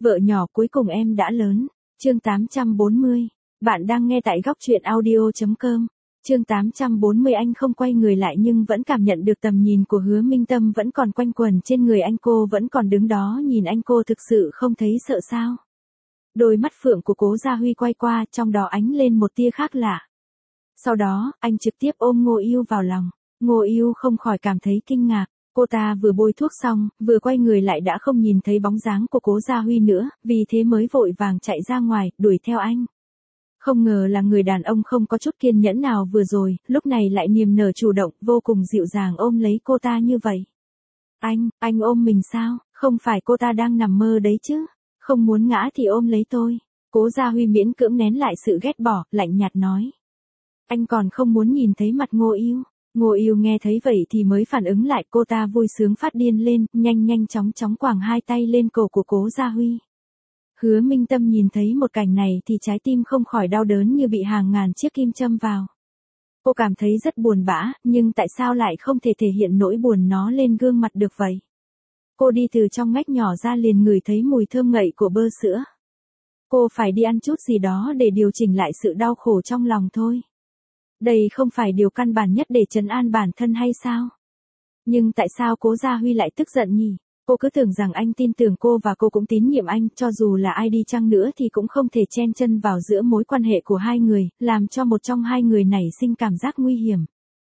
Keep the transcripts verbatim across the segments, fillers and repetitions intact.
Vợ nhỏ cuối cùng em đã lớn. Chương tám trăm bốn mươi. Bạn đang nghe tại góc truyện audio chấm com. Chương tám trăm bốn mươi. Anh không quay người lại nhưng vẫn cảm nhận được tầm nhìn của Hứa Minh Tâm vẫn còn quanh quẩn trên người anh. Cô vẫn còn đứng đó nhìn anh. Cô thực sự không thấy sợ sao? Đôi mắt phượng của Cố Gia Huy quay qua, trong đó ánh lên một tia khác lạ. Sau đó, anh trực tiếp ôm Ngô Yêu vào lòng. Ngô Yêu không khỏi cảm thấy kinh ngạc. Cô ta vừa bôi thuốc xong, vừa quay người lại đã không nhìn thấy bóng dáng của Cố Gia Huy nữa, vì thế mới vội vàng chạy ra ngoài, đuổi theo anh. Không ngờ là người đàn ông không có chút kiên nhẫn nào vừa rồi, lúc này lại niềm nở chủ động, vô cùng dịu dàng ôm lấy cô ta như vậy. Anh, anh ôm mình sao? Không phải cô ta đang nằm mơ đấy chứ? Không muốn ngã thì ôm lấy tôi. Cố Gia Huy miễn cưỡng nén lại sự ghét bỏ, lạnh nhạt nói. Anh còn không muốn nhìn thấy mặt Ngô Yêu. Ngô Yêu nghe thấy vậy thì mới phản ứng lại, cô ta vui sướng phát điên lên, nhanh nhanh chóng chóng quàng hai tay lên cổ của Cố Gia Huy. Hứa Minh Tâm nhìn thấy một cảnh này thì trái tim không khỏi đau đớn như bị hàng ngàn chiếc kim châm vào. Cô cảm thấy rất buồn bã, nhưng tại sao lại không thể thể hiện nỗi buồn nó lên gương mặt được vậy? Cô đi từ trong ngách nhỏ ra liền ngửi thấy mùi thơm ngậy của bơ sữa. Cô phải đi ăn chút gì đó để điều chỉnh lại sự đau khổ trong lòng thôi. Đây không phải điều căn bản nhất để trấn an bản thân hay sao? Nhưng tại sao Cố Gia Huy lại tức giận nhỉ? Cô cứ tưởng rằng anh tin tưởng cô và cô cũng tín nhiệm anh, cho dù là ai đi chăng nữa thì cũng không thể chen chân vào giữa mối quan hệ của hai người, làm cho một trong hai người nảy sinh cảm giác nguy hiểm.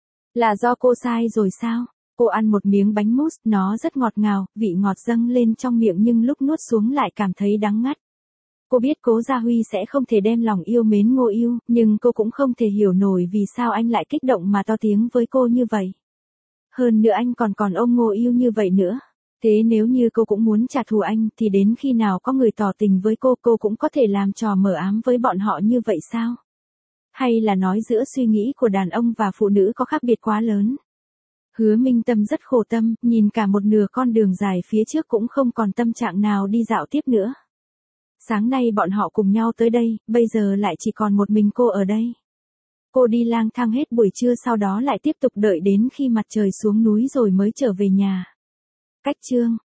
Là do cô sai rồi sao? Cô ăn một miếng bánh mousse, nó rất ngọt ngào, vị ngọt dâng lên trong miệng nhưng lúc nuốt xuống lại cảm thấy đắng ngắt. Cô biết Cố Gia Huy sẽ không thể đem lòng yêu mến Ngô Yêu, nhưng cô cũng không thể hiểu nổi vì sao anh lại kích động mà to tiếng với cô như vậy. Hơn nữa anh còn còn ôm Ngô Yêu như vậy nữa. Thế nếu như cô cũng muốn trả thù anh thì đến khi nào có người tỏ tình với cô, cô cũng có thể làm trò mờ ám với bọn họ như vậy sao? Hay là nói giữa suy nghĩ của đàn ông và phụ nữ có khác biệt quá lớn? Hứa Minh Tâm rất khổ tâm, nhìn cả một nửa con đường dài phía trước cũng không còn tâm trạng nào đi dạo tiếp nữa. Sáng nay bọn họ cùng nhau tới đây, bây giờ lại chỉ còn một mình cô ở đây. Cô đi lang thang hết buổi trưa, sau đó lại tiếp tục đợi đến khi mặt trời xuống núi rồi mới trở về nhà. Cách chương